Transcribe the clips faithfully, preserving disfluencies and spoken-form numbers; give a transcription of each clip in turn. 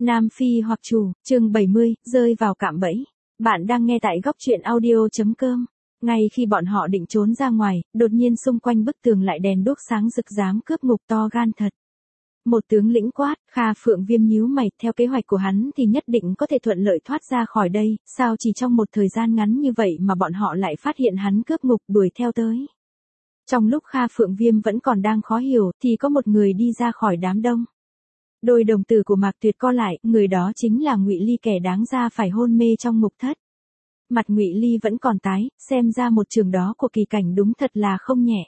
Nam Phi hoặc chủ, chương bảy mươi, rơi vào cạm bẫy. Bạn đang nghe tại góc truyện audio.com. Ngay khi bọn họ định trốn ra ngoài, đột nhiên xung quanh bức tường lại đèn đuốc sáng rực dám cướp ngục to gan thật. Một tướng lĩnh quát, Kha Phượng Viêm nhíu mày, theo kế hoạch của hắn thì nhất định có thể thuận lợi thoát ra khỏi đây, sao chỉ trong một thời gian ngắn như vậy mà bọn họ lại phát hiện hắn cướp ngục đuổi theo tới. Trong lúc Kha Phượng Viêm vẫn còn đang khó hiểu thì có một người đi ra khỏi đám đông. Đôi đồng tử của Mạc Tuyệt co lại, người đó chính là Ngụy Ly, kẻ đáng ra phải hôn mê trong ngục thất. Mặt Ngụy Ly vẫn còn tái, xem ra một trường đó của kỳ cảnh đúng thật là không nhẹ.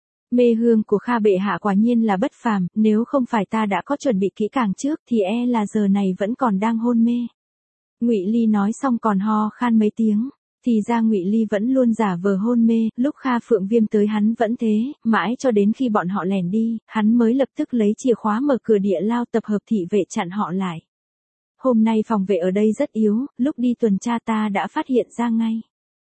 Mê hương của Kha bệ hạ quả nhiên là bất phàm, nếu không phải ta đã có chuẩn bị kỹ càng trước thì e là giờ này vẫn còn đang hôn mê. Ngụy Ly nói xong còn ho khan mấy tiếng. Thì ra Ngụy Ly vẫn luôn giả vờ hôn mê, lúc Kha Phượng Viêm tới hắn vẫn thế, mãi cho đến khi bọn họ lẻn đi, hắn mới lập tức lấy chìa khóa mở cửa địa lao tập hợp thị vệ chặn họ lại. Hôm nay phòng vệ ở đây rất yếu, lúc đi tuần tra ta đã phát hiện ra ngay.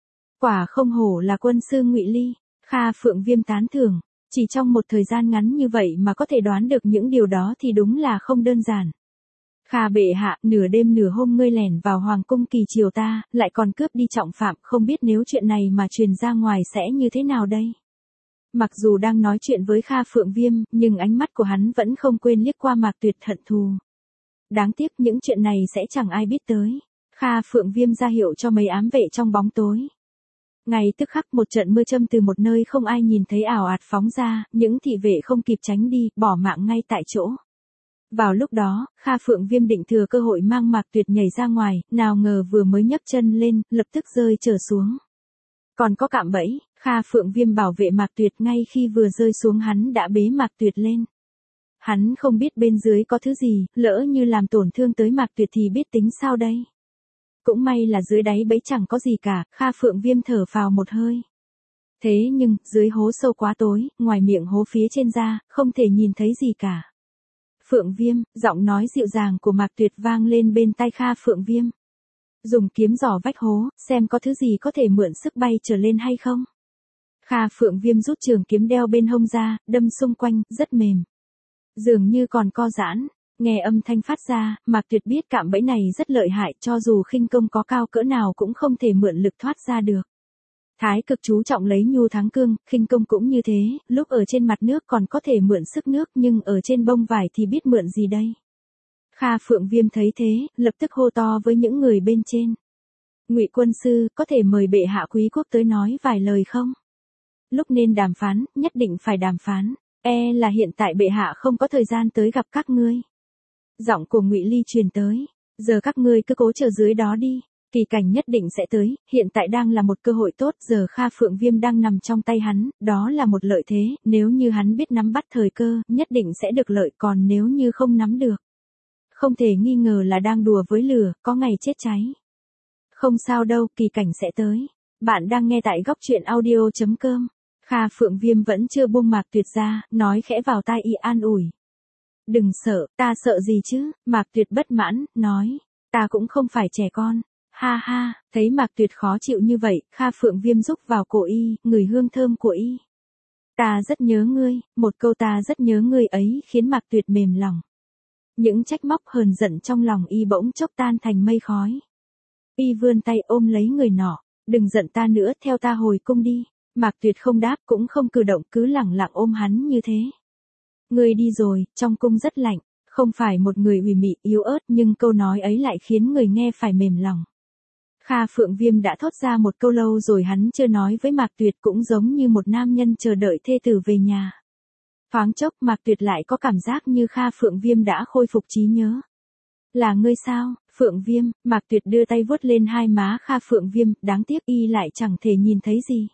Quả không hổ là quân sư Ngụy Ly, Kha Phượng Viêm tán thưởng, chỉ trong một thời gian ngắn như vậy mà có thể đoán được những điều đó thì đúng là không đơn giản. Kha bệ hạ, nửa đêm nửa hôm ngươi lẻn vào hoàng cung kỳ triều ta, lại còn cướp đi trọng phạm, không biết nếu chuyện này mà truyền ra ngoài sẽ như thế nào đây. Mặc dù đang nói chuyện với Kha Phượng Viêm, nhưng ánh mắt của hắn vẫn không quên liếc qua Mạc Tuyệt hận thù. Đáng tiếc những chuyện này sẽ chẳng ai biết tới. Kha Phượng Viêm ra hiệu cho mấy ám vệ trong bóng tối. Ngay tức khắc một trận mưa châm từ một nơi không ai nhìn thấy ảo ạt phóng ra, những thị vệ không kịp tránh đi, bỏ mạng ngay tại chỗ. Vào lúc đó, Kha Phượng Viêm định thừa cơ hội mang Mạc Tuyệt nhảy ra ngoài, nào ngờ vừa mới nhấc chân lên, lập tức rơi trở xuống. Còn có cạm bẫy, Kha Phượng Viêm bảo vệ Mạc Tuyệt, ngay khi vừa rơi xuống hắn đã bế Mạc Tuyệt lên. Hắn không biết bên dưới có thứ gì, lỡ như làm tổn thương tới Mạc Tuyệt thì biết tính sao đây. Cũng may là dưới đáy bẫy chẳng có gì cả, Kha Phượng Viêm thở phào một hơi. Thế nhưng, dưới hố sâu quá tối, ngoài miệng hố phía trên ra, không thể nhìn thấy gì cả. Phượng Viêm, giọng nói dịu dàng của Mạc Tuyệt vang lên bên tai Kha Phượng Viêm. Dùng kiếm dò vách hố, xem có thứ gì có thể mượn sức bay trở lên hay không. Kha Phượng Viêm rút trường kiếm đeo bên hông ra, đâm xung quanh, rất mềm. Dường như còn co giãn, nghe âm thanh phát ra, Mạc Tuyệt biết cạm bẫy này rất lợi hại, cho dù khinh công có cao cỡ nào cũng không thể mượn lực thoát ra được. Thái cực chú trọng lấy nhu thắng cương, khinh công cũng như thế, lúc ở trên mặt nước còn có thể mượn sức nước nhưng ở trên bông vải thì biết mượn gì đây. Kha Phượng Viêm thấy thế, lập tức hô to với những người bên trên. Ngụy quân sư, có thể mời bệ hạ quý quốc tới nói vài lời không? Lúc nên đàm phán, nhất định phải đàm phán, e là hiện tại bệ hạ không có thời gian tới gặp các ngươi. Giọng của Ngụy Ly truyền tới, giờ các ngươi cứ cố chờ dưới đó đi. Kỳ cảnh nhất định sẽ tới, hiện tại đang là một cơ hội tốt, giờ Kha Phượng Viêm đang nằm trong tay hắn, đó là một lợi thế, nếu như hắn biết nắm bắt thời cơ, nhất định sẽ được lợi, còn nếu như không nắm được. Không thể nghi ngờ là đang đùa với lửa, có ngày chết cháy. Không sao đâu, kỳ cảnh sẽ tới. Bạn đang nghe tại góc truyện audio.com. Kha Phượng Viêm vẫn chưa buông Mạc Tuyệt ra, nói khẽ vào tai y an ủi. Đừng sợ, ta sợ gì chứ, Mạc Tuyệt bất mãn, nói, ta cũng không phải trẻ con. Ha ha, thấy Mạc Tuyệt khó chịu như vậy, Kha Phượng Viêm rúc vào cổ y, ngửi hương thơm của y. Ta rất nhớ ngươi, một câu ta rất nhớ ngươi ấy khiến Mạc Tuyệt mềm lòng. Những trách móc hờn giận trong lòng y bỗng chốc tan thành mây khói. Y vươn tay ôm lấy người nọ, đừng giận ta nữa, theo ta hồi cung đi. Mạc Tuyệt không đáp cũng không cử động, cứ lẳng lặng ôm hắn như thế. Ngươi đi rồi, trong cung rất lạnh, không phải một người ủy mị yếu ớt nhưng câu nói ấy lại khiến người nghe phải mềm lòng. Kha Phượng Viêm đã thốt ra một câu lâu rồi hắn chưa nói với Mạc Tuyệt, cũng giống như một nam nhân chờ đợi thê tử về nhà. Thoáng chốc Mạc Tuyệt lại có cảm giác như Kha Phượng Viêm đã khôi phục trí nhớ. Là ngươi sao, Phượng Viêm? Mạc Tuyệt đưa tay vuốt lên hai má Kha Phượng Viêm, đáng tiếc y lại chẳng thể nhìn thấy gì.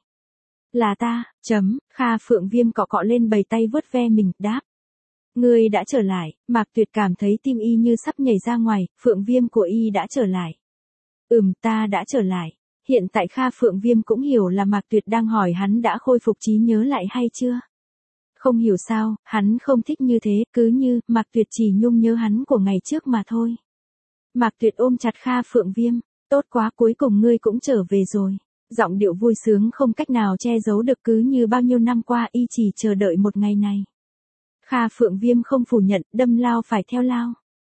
Là ta, chấm, Kha Phượng Viêm cọ cọ lên bầy tay vuốt ve mình, đáp. Ngươi đã trở lại, Mạc Tuyệt cảm thấy tim y như sắp nhảy ra ngoài, Phượng Viêm của y đã trở lại. Ừm, ta đã trở lại. Hiện tại Kha Phượng Viêm cũng hiểu là Mạc Tuyệt đang hỏi hắn đã khôi phục trí nhớ lại hay chưa. Không hiểu sao, hắn không thích như thế, cứ như Mạc Tuyệt chỉ nhung nhớ hắn của ngày trước mà thôi. Mạc Tuyệt ôm chặt Kha Phượng Viêm, tốt quá, cuối cùng ngươi cũng trở về rồi. Giọng điệu vui sướng không cách nào che giấu được, cứ như bao nhiêu năm qua y chỉ chờ đợi một ngày này. Kha Phượng Viêm không phủ nhận, đâm lao phải theo lao.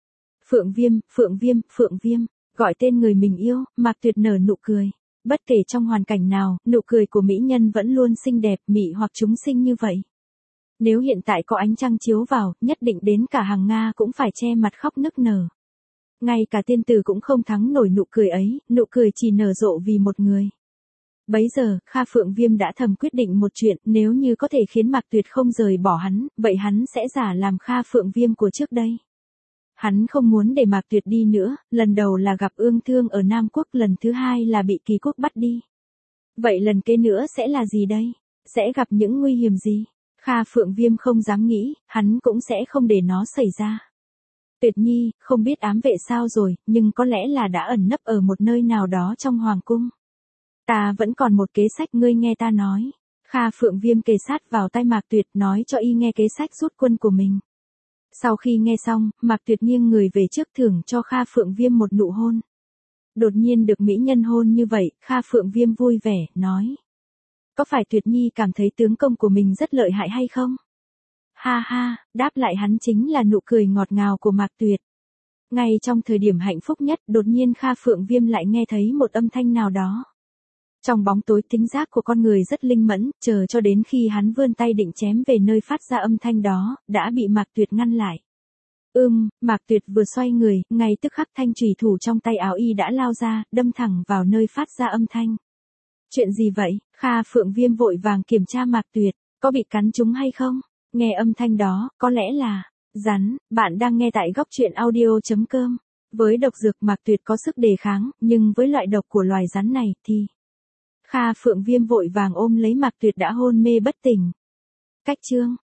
Phượng Viêm, Phượng Viêm, Phượng Viêm, gọi tên người mình yêu, Mạc Tuyệt nở nụ cười. Bất kể trong hoàn cảnh nào, nụ cười của mỹ nhân vẫn luôn xinh đẹp, mị hoặc chúng sinh như vậy. Nếu hiện tại có ánh trăng chiếu vào, nhất định đến cả hàng Nga cũng phải che mặt khóc nức nở. Ngay cả tiên tử cũng không thắng nổi nụ cười ấy, nụ cười chỉ nở rộ vì một người. Bấy giờ, Kha Phượng Viêm đã thầm quyết định một chuyện, nếu như có thể khiến Mạc Tuyệt không rời bỏ hắn, vậy hắn sẽ giả làm Kha Phượng Viêm của trước đây. Hắn không muốn để Mạc Tuyệt đi nữa, lần đầu là gặp ương thương ở Nam Quốc, lần thứ hai là bị Kỳ Quốc bắt đi. Vậy lần kế nữa sẽ là gì đây? Sẽ gặp những nguy hiểm gì? Kha Phượng Viêm không dám nghĩ, hắn cũng sẽ không để nó xảy ra. Tuyệt Nhi, không biết ám vệ sao rồi, nhưng có lẽ là đã ẩn nấp ở một nơi nào đó trong hoàng cung. Ta vẫn còn một kế sách, ngươi nghe ta nói. Kha Phượng Viêm kề sát vào tai Mạc Tuyệt, nói cho y nghe kế sách rút quân của mình. Sau khi nghe xong, Mạc Tuyệt nghiêng người về trước thưởng cho Kha Phượng Viêm một nụ hôn. Đột nhiên được mỹ nhân hôn như vậy, Kha Phượng Viêm vui vẻ, nói. Có phải Tuyệt Nhi cảm thấy tướng công của mình rất lợi hại hay không? Ha ha, đáp lại hắn chính là nụ cười ngọt ngào của Mạc Tuyệt. Ngay trong thời điểm hạnh phúc nhất, đột nhiên Kha Phượng Viêm lại nghe thấy một âm thanh nào đó. Trong bóng tối, tính giác của con người rất linh mẫn, chờ cho đến khi hắn vươn tay định chém về nơi phát ra âm thanh đó, đã bị Mạc Tuyệt ngăn lại. Ưm, Mạc Tuyệt vừa xoay người, ngay tức khắc thanh chùy thủ trong tay áo y đã lao ra, đâm thẳng vào nơi phát ra âm thanh. Chuyện gì vậy? Kha Phượng Viêm vội vàng kiểm tra Mạc Tuyệt, có bị cắn trúng hay không? Nghe âm thanh đó, có lẽ là rắn. Bạn đang nghe tại góc truyện audio chấm com. Với độc dược Mạc Tuyệt có sức đề kháng, nhưng với loại độc của loài rắn này thì Kha Phượng Viêm vội vàng ôm lấy Mạc Tuyệt đã hôn mê bất tỉnh. Cách chương